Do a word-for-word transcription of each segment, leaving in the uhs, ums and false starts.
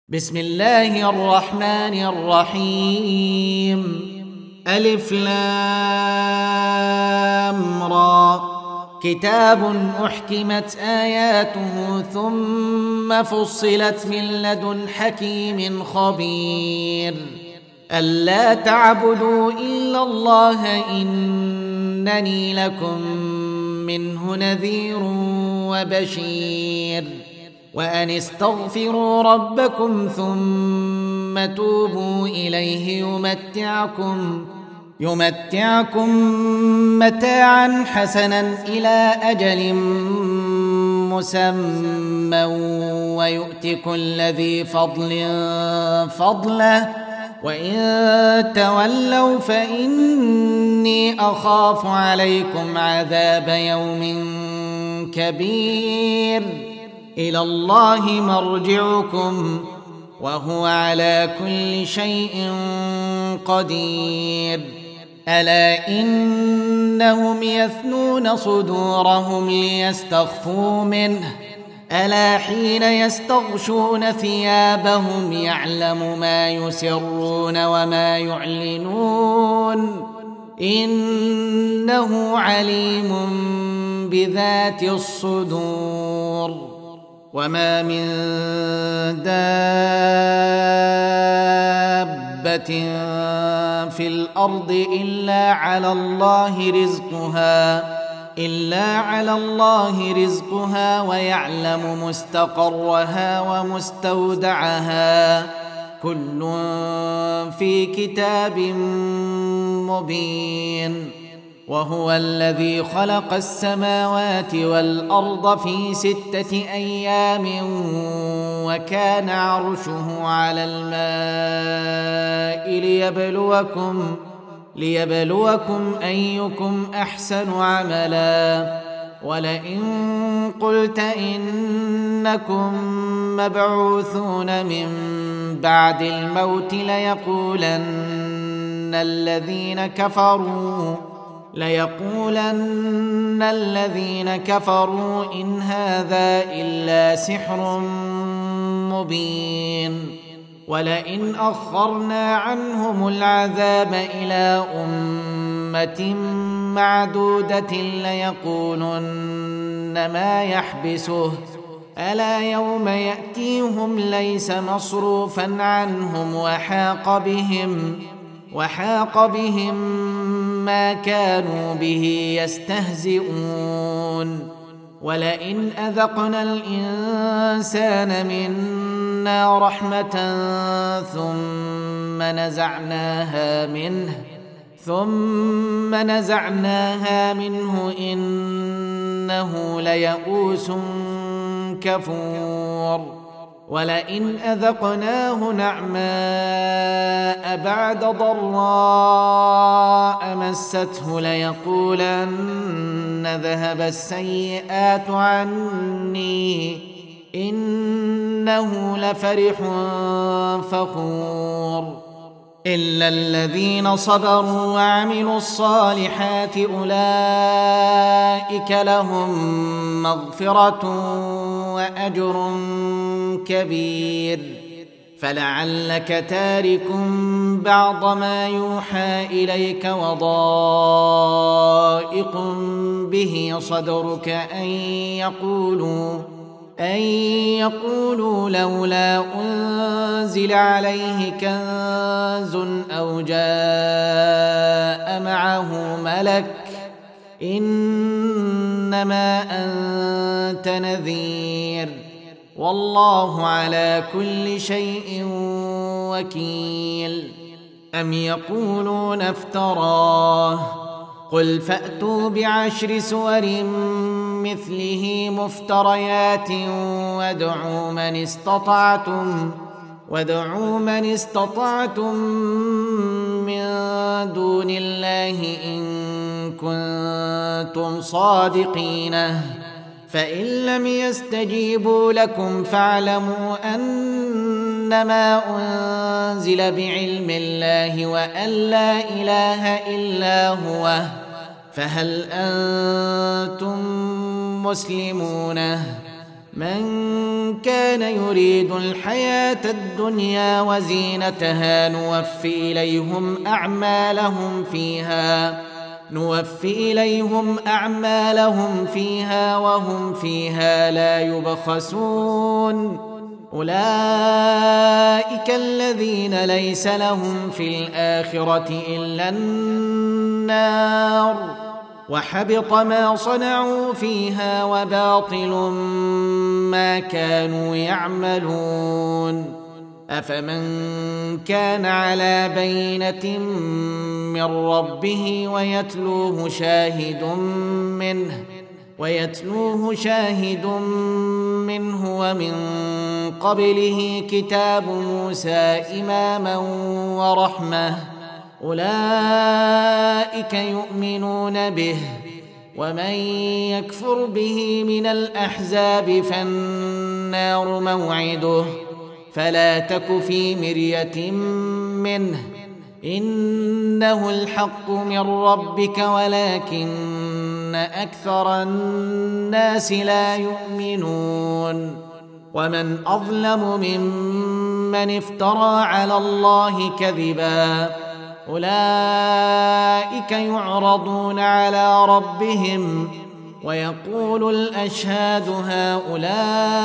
بسم الله الرحمن الرحيم. ألف لام را. كتاب أحكمت آياته ثم فصلت من لدن حكيم خبير. ألا تعبدوا إلا الله إنني لكم منه نذير وبشير. وأن استغفروا ربكم ثم توبوا إليه يمتعكم يمتعكم متاعا حسنا إلى أجل مسمى ويؤت كل ذي فضل فضله وإن تولوا فإني أخاف عليكم عذاب يوم كبير. إلى الله مرجعكم وهو على كل شيء قدير. ألا إنهم يثنون صدورهم ليستخفوا منه ألا حين يستغشون ثيابهم يعلم ما يسرون وما يعلنون إنه عليم بذات الصدور. وما من دابة في الأرض إلا على الله رزقها إلا على الله رزقها ويعلم مستقرها ومستودعها كل في كتاب مبين. وهو الذي خلق السماوات والأرض في ستة أيام وكان عرشه على الماء ليبلوكم ليبلوكم أيكم أحسن عملا. ولئن قلت إنكم مبعوثون من بعد الموت ليقولن الذين كفروا ليقولن الذين كفروا إن هذا إلا سحر مبين. ولئن أخرنا عنهم العذاب إلى أمة معدودة ليقولن ما يحبسه ألا يوم يأتيهم ليس مصروفا عنهم وحاق بهم وحاق بهم ما كانوا به يستهزئون. ولئن أذقنا الإنسان منا رحمة ثم نزعناها منه ثم نزعناها منه إنه ليئوس كفور. ولئن أذقناه نعماء بعد ضراء مسته ليقولن ذهب السيئات عني إنه لفرح فخور. إلا الذين صبروا وعملوا الصالحات أولئك لهم مغفرة وأجر كبير. فلعلك تارك بعض ما يوحى إليك وضائق به صدرك أن يقولوا أن يقولوا لولا أنزل عليه كنز أو جاء معه ملك إنما أنت نذير والله على كل شيء وكيل. أم يقولون افتراه قل فأتوا بعشر سور مثله مفتريات وادعوا من استطعتم وادعوا من استطعتم من دون الله إن كنتم صادقين. فإن لم يستجيبوا لكم فاعلموا أنما أنزل بعلم الله وأن لا إله إلا هو فهل أنتم مسلمون؟ من كان يريد الحياة الدنيا وزينتها نوفي إليهم أعمالهم فيها نوفي إليهم أعمالهم فيها وهم فيها لا يبخسون أولئك الذين ليس لهم في الآخرة إلا النار وحبط ما صنعوا فيها وباطل ما كانوا يعملون أفمن كان على بينة من ربه ويتلوه شاهد منه ويتلوه شاهد منه ومن قبله كتاب موسى إماما ورحمة أولئك يؤمنون به ومن يكفر به من الأحزاب فالنار موعده فلا تك في مرية منه إنه الحق من ربك ولكن أكثر الناس لا يؤمنون ومن أظلم ممن افترى على الله كذبا أولئك يعرضون على ربهم ويقول الأشهاد هؤلاء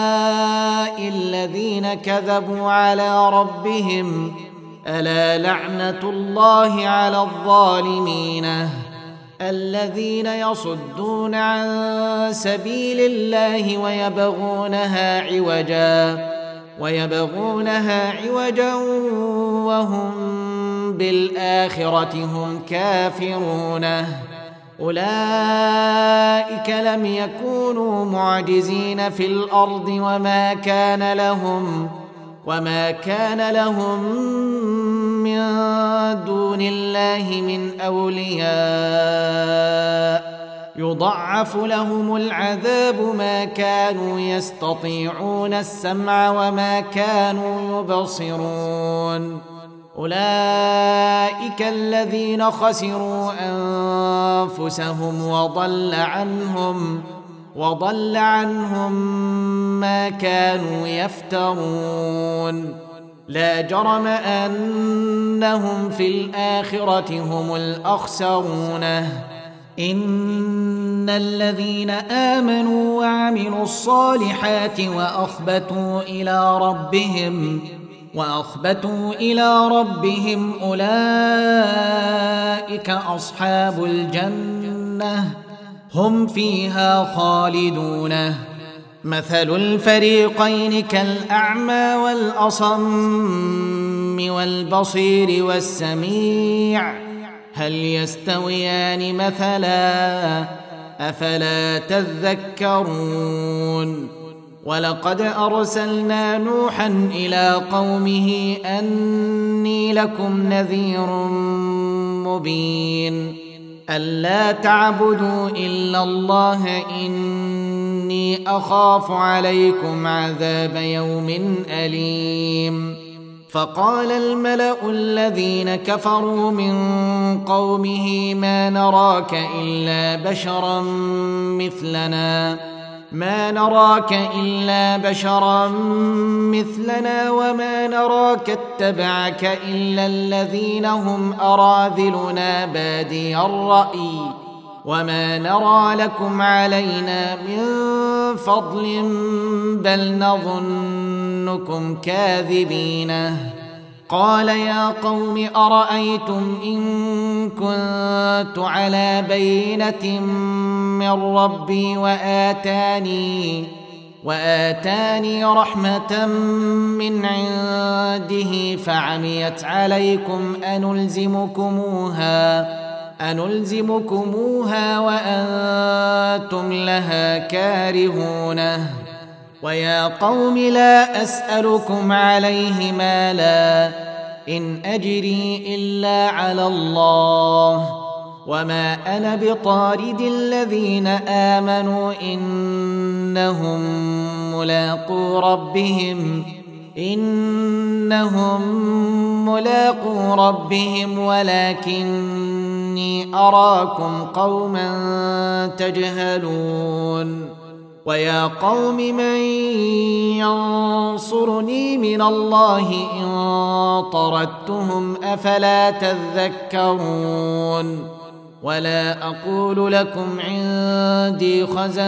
الذين كذبوا على ربهم ألا لعنة الله على الظالمين الذين يصدون عن سبيل الله ويبغونها عوجا ويبغونها عوجا وهم بالآخرة هم كافرون أولئك لم يكونوا معجزين في الأرض وما كان لهم وما كان لهم من دون الله من أولياء يضعف لهم العذاب ما كانوا يستطيعون السمع وما كانوا يبصرون أولئك الذين خسروا أنفسهم وضل عنهم وضل عنهم ما كانوا يفترون لا جرم أنهم في الآخرة هم الأخسرون إن الذين آمنوا وعملوا الصالحات وأخبتوا إلى ربهم وأخبتوا إلى ربهم أولئك أصحاب الجنة هم فيها خالدون مثل الفريقين كالأعمى والأصم والبصير والسميع هل يستويان مثلا أفلا تذكرون ولقد أرسلنا نوحا إلى قومه أني لكم نذير مبين ألا تعبدوا إلا الله إني أخاف عليكم عذاب يوم أليم فقال الملأ الذين كفروا من قومه ما نراك إلا بشرا مثلنا ما نراك إلا بشرا مثلنا وما نراك اتبعك إلا الذين هم أراذلنا بادي الرأي وما نرى لكم علينا من فضل بل نظنكم كاذبين قال يا قوم أرأيتم إن كنت على بينة من ربي وآتاني وآتاني رحمة من عنده فعميت عليكم أنلزمكموها أنلزمكموها وأنتم لها كارهون ويا قوم لا أسألكم عليه مالا إن أجري إلا على الله وما أنا بطارد الذين آمنوا إنهم ملاقو ربهم إنهم ملاقو ربهم ولكني أراكم قوما تجهلون ويا قوم من ينصرني من الله إن طردتهم أفلا تذكرون ولا أقول لكم عندي خزائن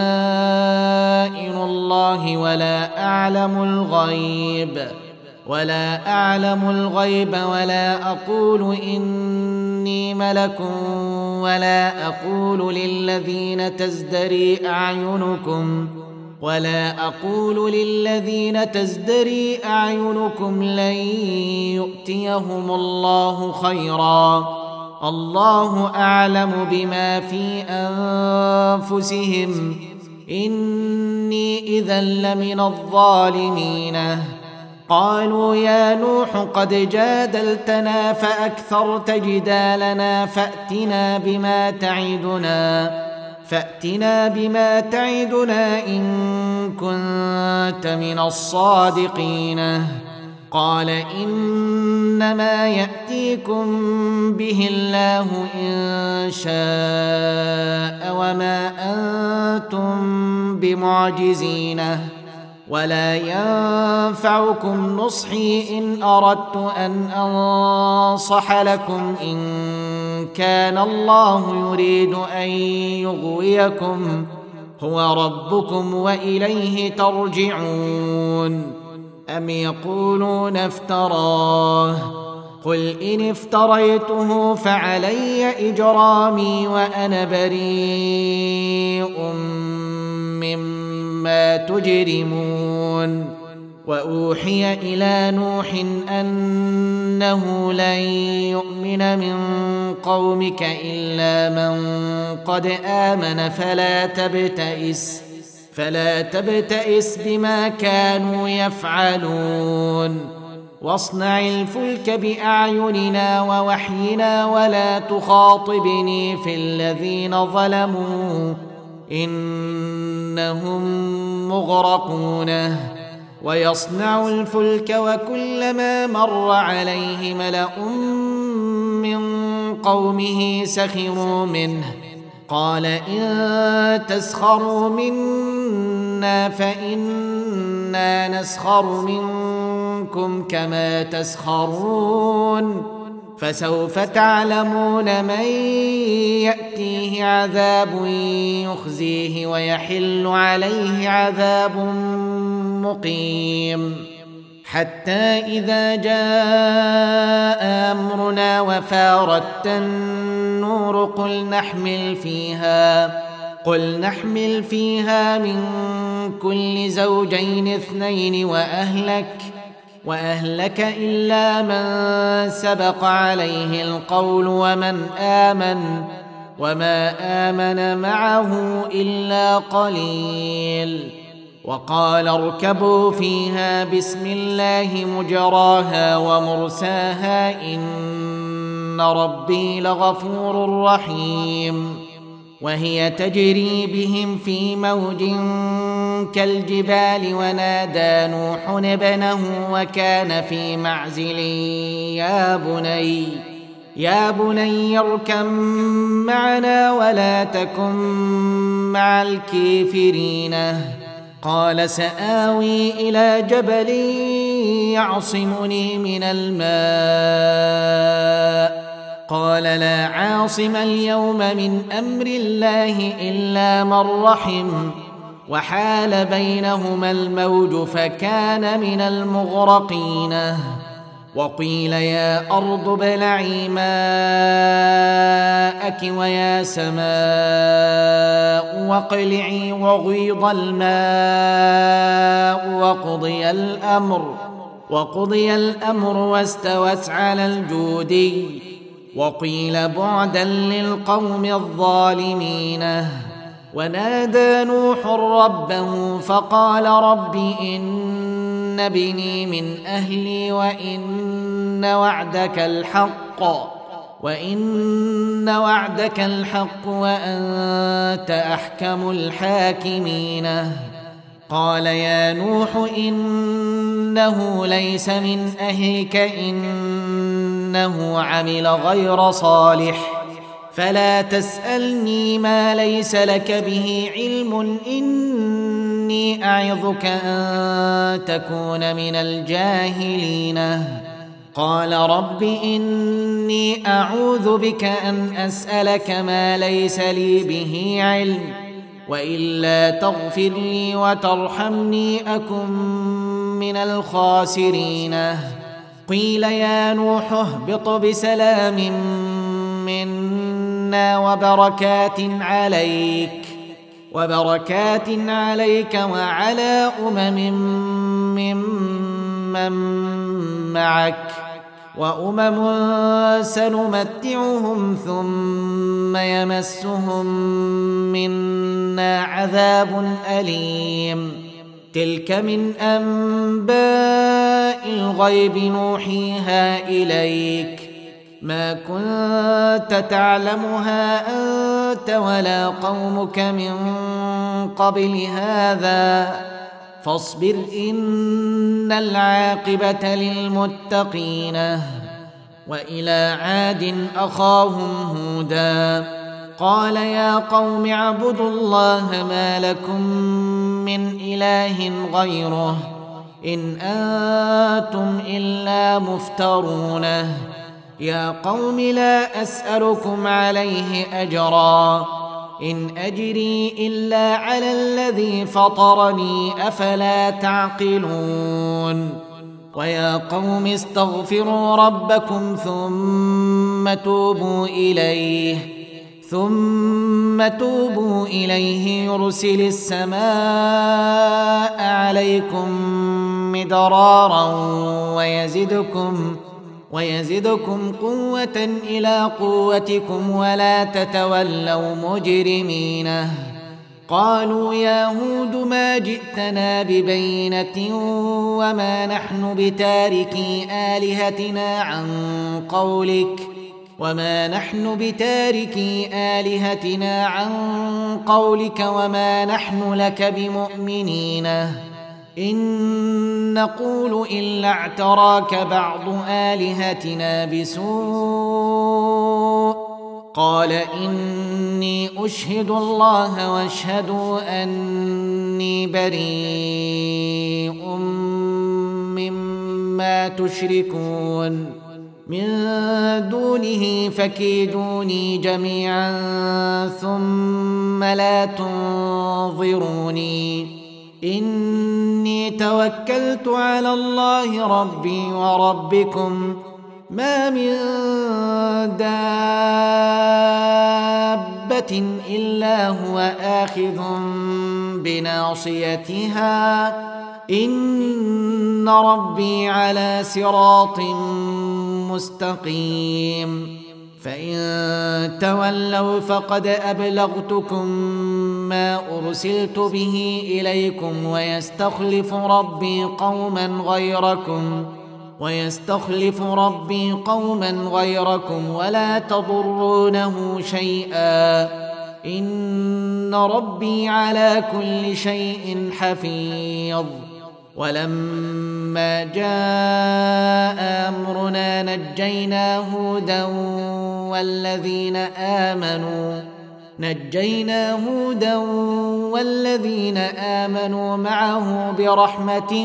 الله ولا أعلم الغيب ولا أعلم الغيب ولا أقول إني ملك ولا أقول للذين تزدري أعينكم ولا أقول للذين تزدري أعينكم لن يؤتيهم الله خيرا الله أعلم بما في أنفسهم إني إذا لمن الظالمين قالوا يا نوح قد جادلتنا فأكثرت جدالنا فأتنا بما تعدنا فأتنا بما تعدنا إن كنت من الصادقين قال إنما يأتيكم به الله إن شاء وما أنتم بمعجزين ولا ينفعكم نصحي إن أردت أن أنصح لكم إن كان الله يريد أن يغويكم هو ربكم وإليه ترجعون أم يقولون افتراه قل إن افتريته فعلي إجرامي وأنا بريء مما تجرمون وأوحي إلى نوح أنه لن يؤمن من قومك إلا من قد آمن فلا تبتئس فلا تبتئس بما كانوا يفعلون واصنع الفلك بأعيننا ووحينا ولا تخاطبني في الذين ظلموا إنهم مغرقون ويصنع الفلك وكلما مر عليه ملأ من قومه سخروا منه قال إن تسخروا منا فإنا نسخر منكم كما تسخرون فسوف تعلمون من يأتيه عذاب يخزيه ويحل عليه عذاب مقيم حتى إذا جاء أمرنا وفارت النور قل نحمل فيها قل نحمل فيها من كل زوجين اثنين وأهلك وأهلك إلا من سبق عليه القول ومن آمن وما آمن معه إلا قليل وقال اركبوا فيها بسم الله مجراها ومرساها إن ربي لغفور رحيم وهي تجري بهم في موج كالجبال ونادى نوح ابنه وكان في معزل يا بني يا بني اركب معنا ولا تكن مع الكافرين قال سآوي إلى جبل يعصمني من الماء قال لا عاصم اليوم من أمر الله إلا من رحم وحال بينهما الموج فكان من المغرقين وقيل يا أرض ابلعي ماءك ويا سماء واقلعي وغيض الماء وقضي الأمر وقضي الأمر واستوت على الجودي وقيل بعدا للقوم الظالمين ونادى نوح ربه فقال رب إن ابني من أهلي وإن وعدك الحق وإن وعدك الحق وأنت أحكم الحاكمين قال يا نوح إنه ليس من أهلك إنه عمل غير صالح فلا تسألني ما ليس لك به علم إن إني أعظك أن تكون من الجاهلين. قال رب إني أعوذ بك أن أسألك ما ليس لي به علم، وإلا تغفر لي وترحمني أكن من الخاسرين. قيل يا نوح اهبط بسلام منا وبركات عليك وبركات عليك وعلى أمم ممن معك، وأمم سنمتعهم ثم يمسهم منا عذاب أليم. تلك من أنباء الغيب نوحيها إليك، ما كنت تعلمها أنت ولا قومك من قبل هذا، فاصبر إن العاقبة للمتقين. وإلى عاد أخاهم هودا قال يا قوم اعبدوا الله ما لكم من إله غيره إن أنتم إلا مفترون. يا قوم لا أسألكم عليه أجرا إن أجري إلا على الذي فطرني أفلا تعقلون. ويا قوم استغفروا ربكم ثم توبوا إليه ثم توبوا إليه يرسل السماء عليكم مدرارا ويزدكم ويزدكم قوة إلى قوتكم ولا تتولوا مجرمين. قالوا يا هود ما جئتنا ببينة وما نحن بتاركي آلهتنا عن قولك وما نحن بتاركي آلهتنا عن قولك وما نحن لك بمؤمنين إن نقول إلا اعتراك بعض آلهتنا بسوء. قال إني أشهد الله واشهدوا أني بريء مما تشركون من دونه فكيدوني جميعا ثم لا تنظروني إني توكلت على الله ربي وربكم ما من دابة إلا هو آخذ بناصيتها إن ربي على صراط مستقيم. فإن تولوا فقد أبلغتكم ما أرسلت به إليكم ويستخلف ربي قوما غيركم ويستخلف ربي قوما غيركم ولا تضرونه شيئا إن ربي على كل شيء حفيظ. ولما جاء أمرنا نجينا هودا والذين آمنوا نجينا هودا والذين آمنوا معه برحمة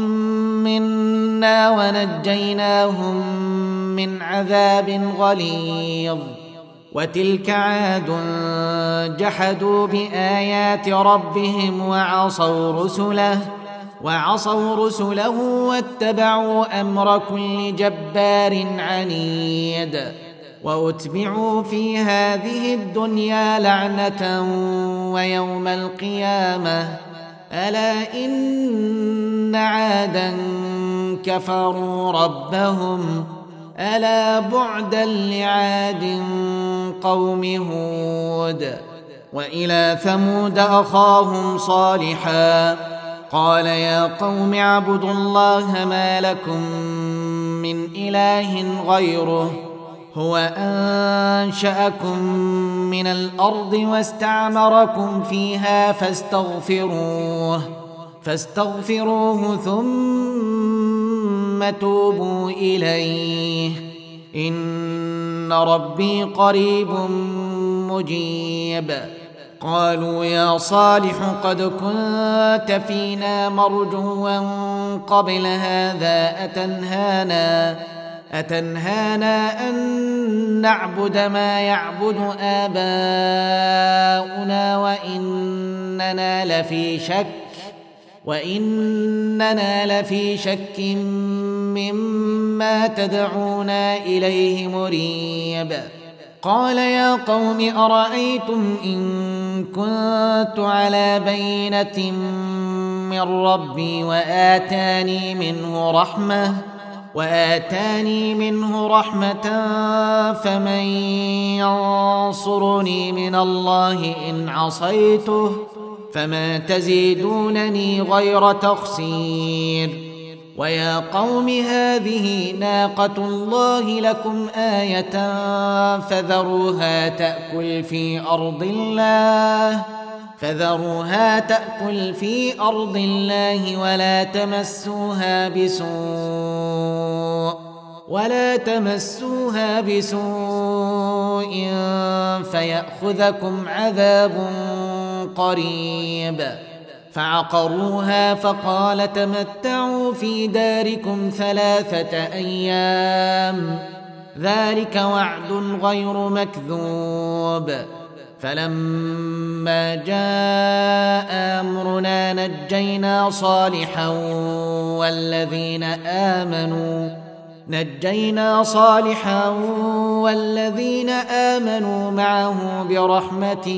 منا ونجيناهم من عذاب غليظ. وتلك عاد جحدوا بآيات ربهم وعصوا رسله وعصوا رسله واتبعوا أمر كل جبار عنيد. وأتبعوا في هذه الدنيا لعنة ويوم القيامة ألا إن عادا كفروا ربهم ألا بعدا لعاد قوم هود. وإلى ثمود أخاهم صالحا قال يا قوم اعبدوا الله ما لكم من إله غيره هو أنشأكم من الأرض واستعمركم فيها فاستغفروه فاستغفروه ثم توبوا إليه إن ربي قريب مجيب. قالوا يا صالح قد كنت فينا مرجوا قبل هذا أتنهانا أتنهانا أن نعبد ما يعبد آباؤنا وإننا لفي شك وإننا لفي شك مما تدعونا إليه مريب قال يا قوم أرأيتم إن كنت على بينة من ربي وآتاني منه رحمة وآتاني منه رحمة فمن ينصرني من الله إن عصيته فما تزيدونني غير تخسير ويا قوم هذه ناقة الله لكم آية فذروها تأكل في أرض الله فذروها تأكل في أرض الله ولا تمسوها بسوء ولا تمسوها بسوء فيأخذكم عذاب قريب فعقروها فقال تمتعوا في داركم ثلاثة أيام ذلك وعد غير مكذوب فلما جاء أمرنا نجينا صالحا والذين آمنوا نجينا صالحا والذين آمنوا معه برحمة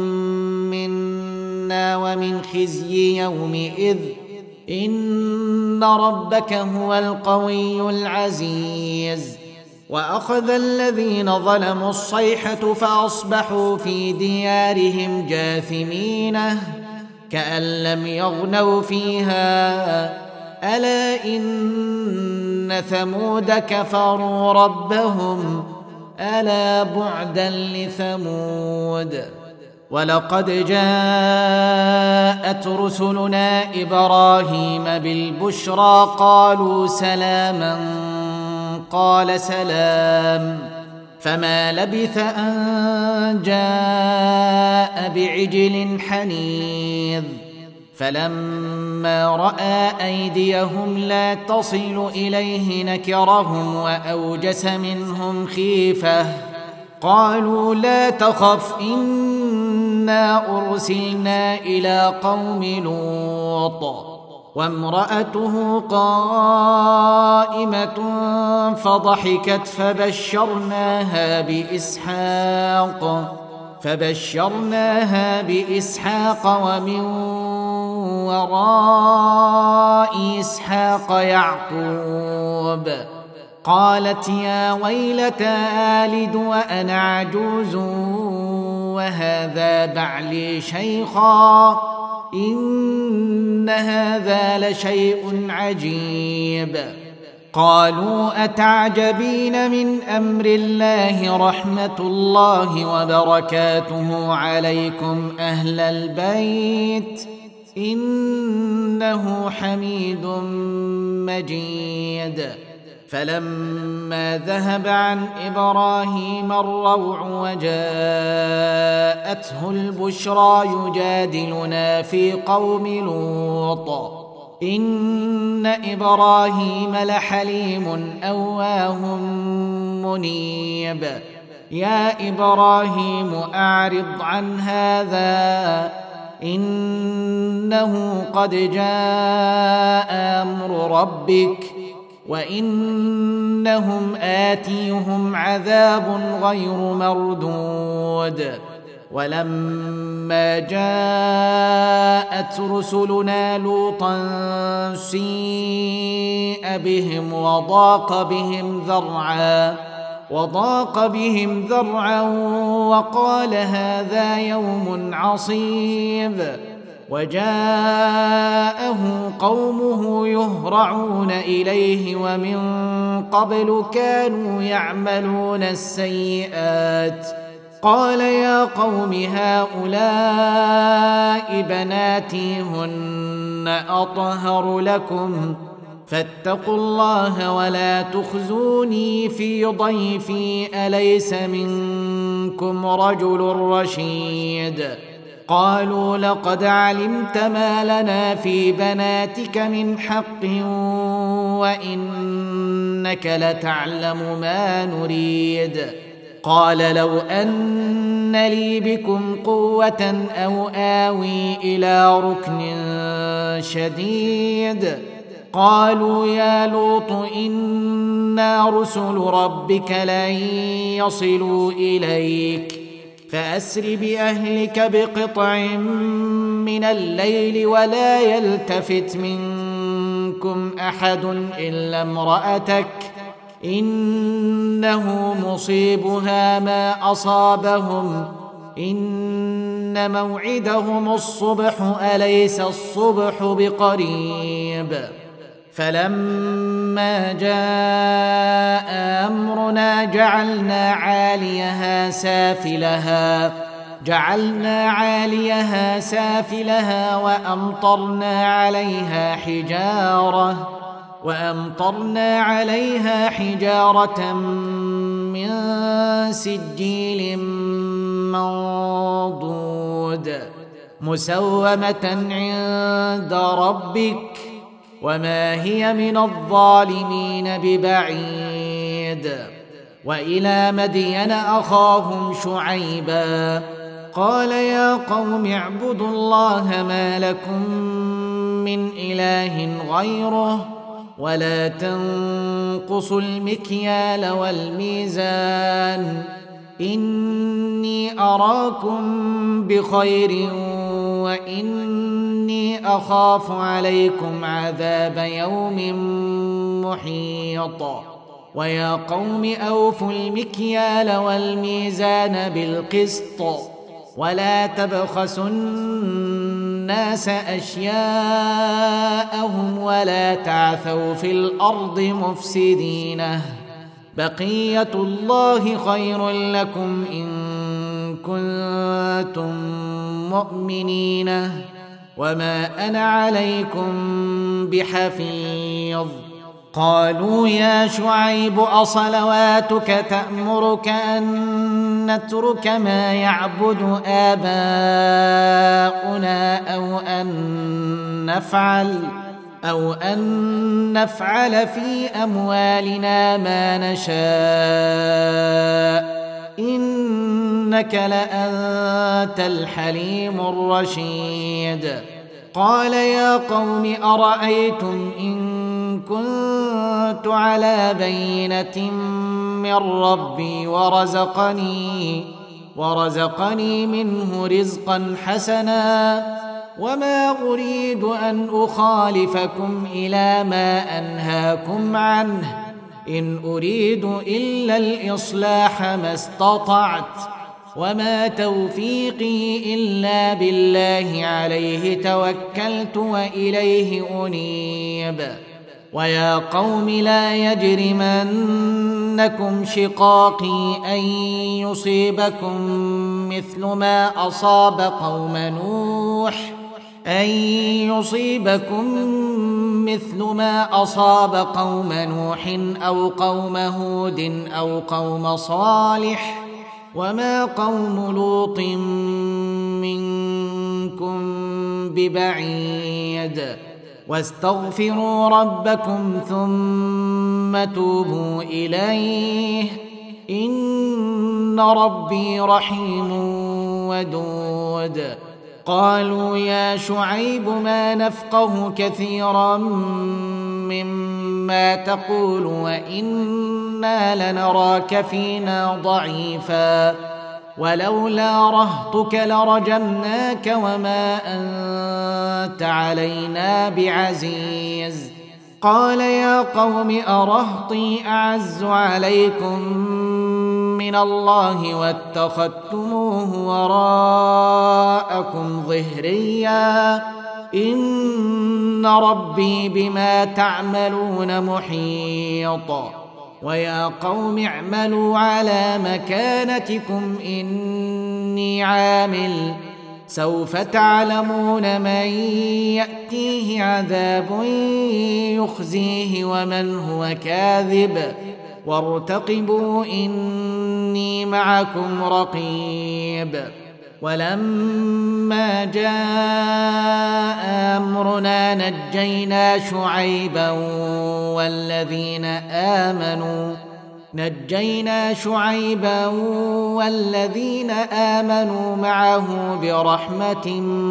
منا ومن خزي يومئذ إن ربك هو القوي العزيز وأخذ الذين ظلموا الصيحة فأصبحوا في ديارهم جاثمين كأن لم يغنوا فيها ألا إن ثمود كفروا ربهم ألا بعدا لثمود ولقد جاءت رسلنا إبراهيم بالبشرى قالوا سلاما قال سلام فما لبث أن جاء بعجل حنيذ فلما رأى أيديهم لا تصل إليه نكرهم وأوجس منهم خيفة قالوا لا تخف إنا أرسلنا إلى قوم لوط وامرأته قائمة فضحكت فبشرناها بإسحاق فبشرناها بإسحاق ومن وراء إسحاق يعقوب قالت يا ويلتى آلد وأنا عجوز وهذا بعلي شيخا إن هذا لشيء عجيب قالوا أتعجبين من أمر الله رحمة الله وبركاته عليكم أهل البيت إنه حميد مجيد فلما ذهب عن إبراهيم الروع وجاءته البشرى يجادلنا في قوم لوط إن إبراهيم لحليم أواه منيب يا إبراهيم أعرض عن هذا إنه قد جاء أمر ربك وإنهم آتيهم عذاب غير مردود ولما جاءت رسلنا لوطا سيء بهم وضاق بهم ذرعا وضاق بهم ذرعا وقال هذا يوم عصيب وجاءه قومه يهرعون إليه ومن قبل كانوا يعملون السيئات قال يا قوم هؤلاء بناتي هن أطهر لكم فاتقوا الله ولا تخزوني في ضيفي أليس منكم رجل رشيد قالوا لقد علمت ما لنا في بناتك من حق وإنك لتعلم ما نريد. قال لو أن لي بكم قوة أو آوي إلى ركن شديد. قالوا يا لوط إنا رسل ربك لن يصلوا إليك فأسر بأهلك بقطع من الليل ولا يلتفت منكم أحد إلا امرأتك إنه مصيبها ما أصابهم إن موعدهم الصبح أليس الصبح بقريب. فلما جاء أمرنا جعلنا عاليها سافلها جعلنا عاليها سافلها وأمطرنا عليها حجارة وأمطرنا عليها حجارة من سجيل منضود مسومة عند ربك وما هي من الظالمين ببعيد. وإلى مدين أخاهم شعيبا قال يا قوم اعبدوا الله ما لكم من إله غيره ولا تنقصوا المكيال والميزان إني أراكم بخير وإني أخاف عليكم عذاب يوم محيط. ويا قوم أوفوا المكيال والميزان بالقسط ولا تبخسوا الناس أشياءهم ولا تعثوا في الأرض مفسدين بقية الله خير لكم إن كنتم مؤمنين وما أنا عليكم بحفيظ. قالوا يا شعيب أصلواتك تأمرك أن نترك ما يعبد آباؤنا أو أن نفعل أو أن نفعل في أموالنا ما نشاء إنك لأنت الحليم الرشيد. قال يا قوم أرأيتم إن كنت على بينة من ربي ورزقني ورزقني منه رزقا حسنا وما أريد أن أخالفكم إلى ما أنهاكم عنه إن أريد إلا الإصلاح ما استطعت وما توفيقي إلا بالله عليه توكلت وإليه أنيب. ويا قوم لا يجرمنكم شقاقي أن يصيبكم مثل ما أصاب قوم نوح أن يصيبكم مثل ما أصاب قوم نوح أو قوم هود أو قوم صالح وما قوم لوط منكم ببعيد. واستغفروا ربكم ثم توبوا إليه إن ربي رحيم ودود. قالوا يا شعيب ما نفقه كثيرا مما تقول وإنا لنراك فينا ضعيفا ولولا رهطك لرجمناك وما أنت علينا بعزيز. قال يا قوم أرهطي أعز عليكم من الله واتخذتموه وراءكم ظهريا إن ربي بما تعملون محيط. ويا قوم اعملوا على مكانتكم إني عامل سوف تعلمون من يأتيه عذاب يخزيه ومن هو كاذب وارتقبوا إني معكم رقيب. ولما جاء أمرنا نجينا شعيبا والذين آمنوا نجينا شعيبا والذين آمنوا معه برحمة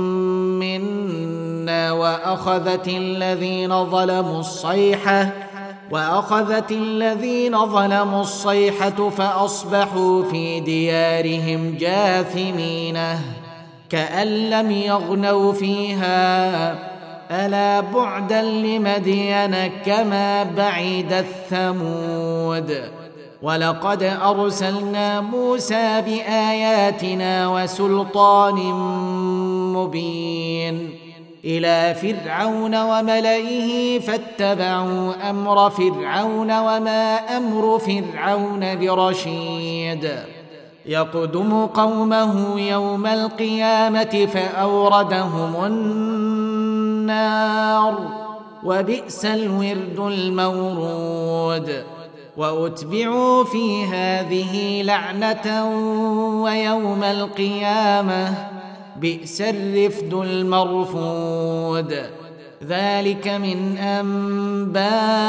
منا وأخذت الذين ظلموا الصيحة وأخذت الذين ظلموا الصيحة فأصبحوا في ديارهم جاثمين كأن لم يغنوا فيها ألا بعدا لمدين كما بعد الثمود ولقد أرسلنا موسى بآياتنا وسلطان مبين إلى فرعون وملئه فاتبعوا أمر فرعون وما أمر فرعون برشيد يقدم قومه يوم القيامة فأوردهم النار وبئس الورد المورود وأتبعوا في هذه لعنة ويوم القيامة بئس الرفد المرفود ذلك من أنباء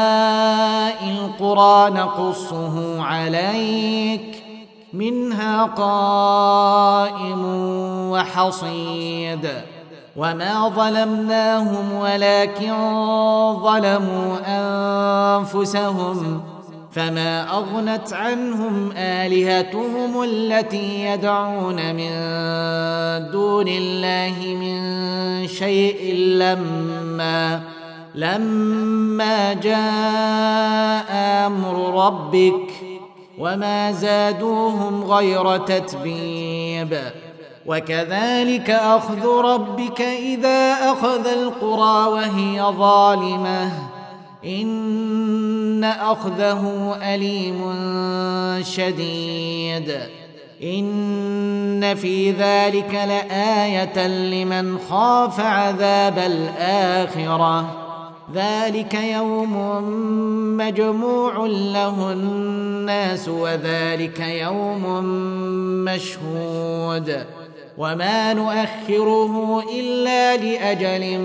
القرى نقصه عليك منها قائم وحصيد وما ظلمناهم ولكن ظلموا أنفسهم فما أغنت عنهم آلهتهم التي يدعون من دون الله من شيء لما لما جاء أمر ربك وما زادوهم غير تتبيب وكذلك أخذ ربك إذا أخذ القرى وهي ظالمة إن أخذه أليم شديد إن في ذلك لآية لمن خاف عذاب الآخرة ذلك يوم مجموع له الناس وذلك يوم مشهود وما نؤخره إلا لأجل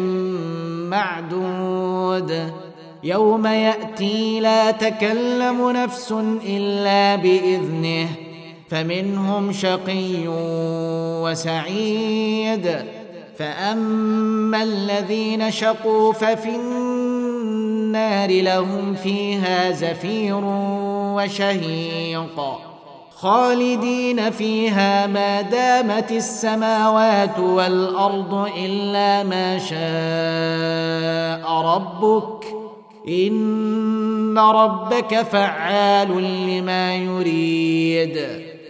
معدود يوم يأتي لا تكلم نفس إلا بإذنه فمنهم شقي وسعيد فأما الذين شقوا ففي النار لهم فيها زفير وشهيق خالدين فيها ما دامت السماوات والأرض إلا ما شاء ربك إن ربك فعال لما يريد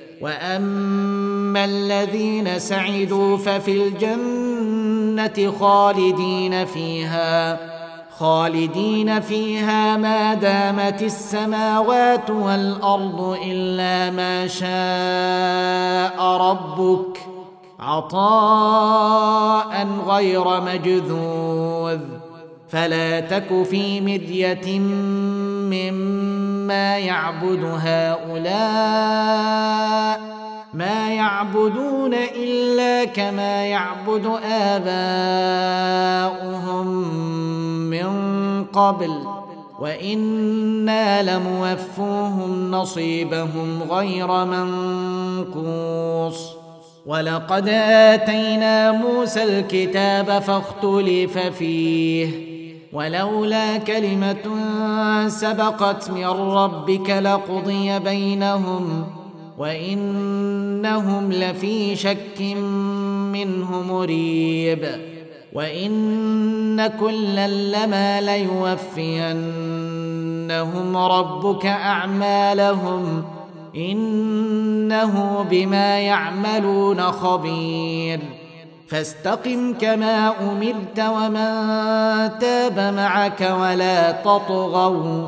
وأما الذين سعدوا ففي الجنة خالدين فيها خالدين فيها ما دامت السماوات والأرض إلا ما شاء ربك عطاء غير مجذوذ فلا تك في مرية مما يعبد هؤلاء ما يعبدون إلا كما يعبد آباؤهم من قبل وإنا لموفوهم نصيبهم غير منقوص ولقد آتينا موسى الكتاب فاختلف فيه ولولا كلمة سبقت من ربك لقضي بينهم وإنهم لفي شك منه مريب وإن كلا لما ليوفينهم ربك أعمالهم إنه بما يعملون خبير فاستقم كما أمرت ومن تاب معك ولا تطغوا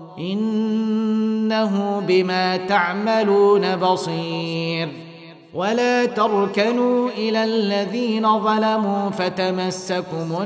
إنه بما تعملون بصير ولا تركنوا إلى الذين ظلموا فتمسكم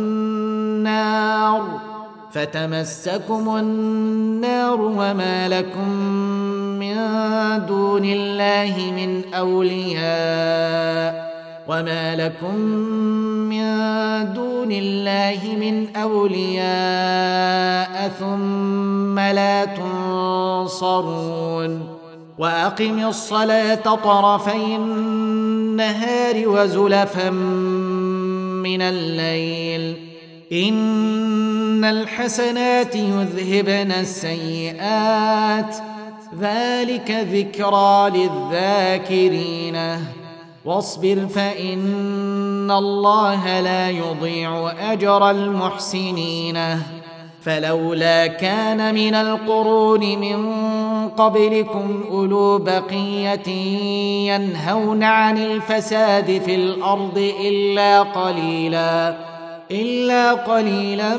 النار فتمسكم النار وما لكم من دون الله من أولياء وما لكم من دون الله من أولياء ثم لا تنصرون وأقم الصلاة طرفي النهار وزلفا من الليل إن الحسنات يذهبن السيئات ذلك ذكرى للذاكرين واصبر فإن الله لا يضيع أجر المحسنين فلولا كان من القرون من قبلكم أولو بقية ينهون عن الفساد في الأرض إلا قليلا إلا قليلا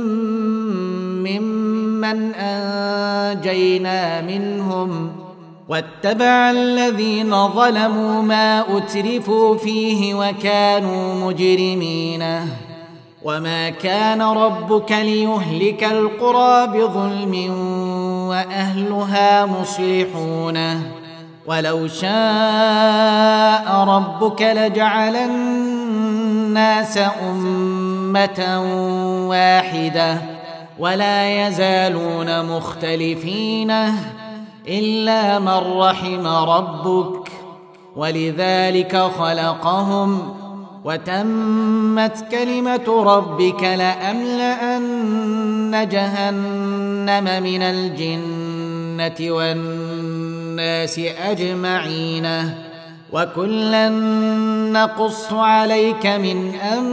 ممن أنجينا منهم واتبع الذين ظلموا ما أترفوا فيه وكانوا مجرمين وما كان ربك ليهلك القرى بظلم وأهلها مصلحون ولو شاء ربك لجعل الناس أمة واحدة ولا يزالون مختلفين إلا من رحم ربك ولذلك خلقهم وتمت كلمة ربك لأملأن جهنم من الجنة والناس أجمعين وكلا نقص عليك من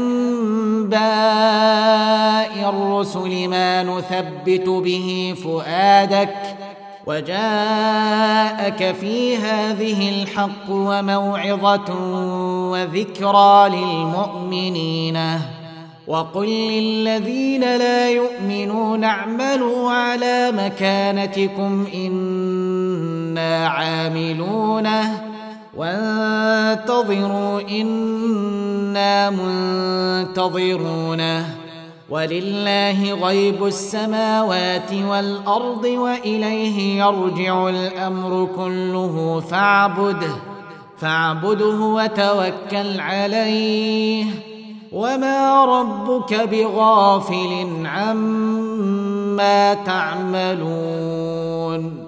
أنباء الرسل ما نثبت به فؤادك وجاءك في هذه الحق وموعظة وذكرى للمؤمنين وقل للذين لا يؤمنون اعملوا على مكانتكم إنا عاملون وانتظروا إنا منتظرون ولله غيب السماوات والأرض وإليه يرجع الأمر كله فاعبده فاعبده وتوكل عليه وما ربك بغافل عما تعملون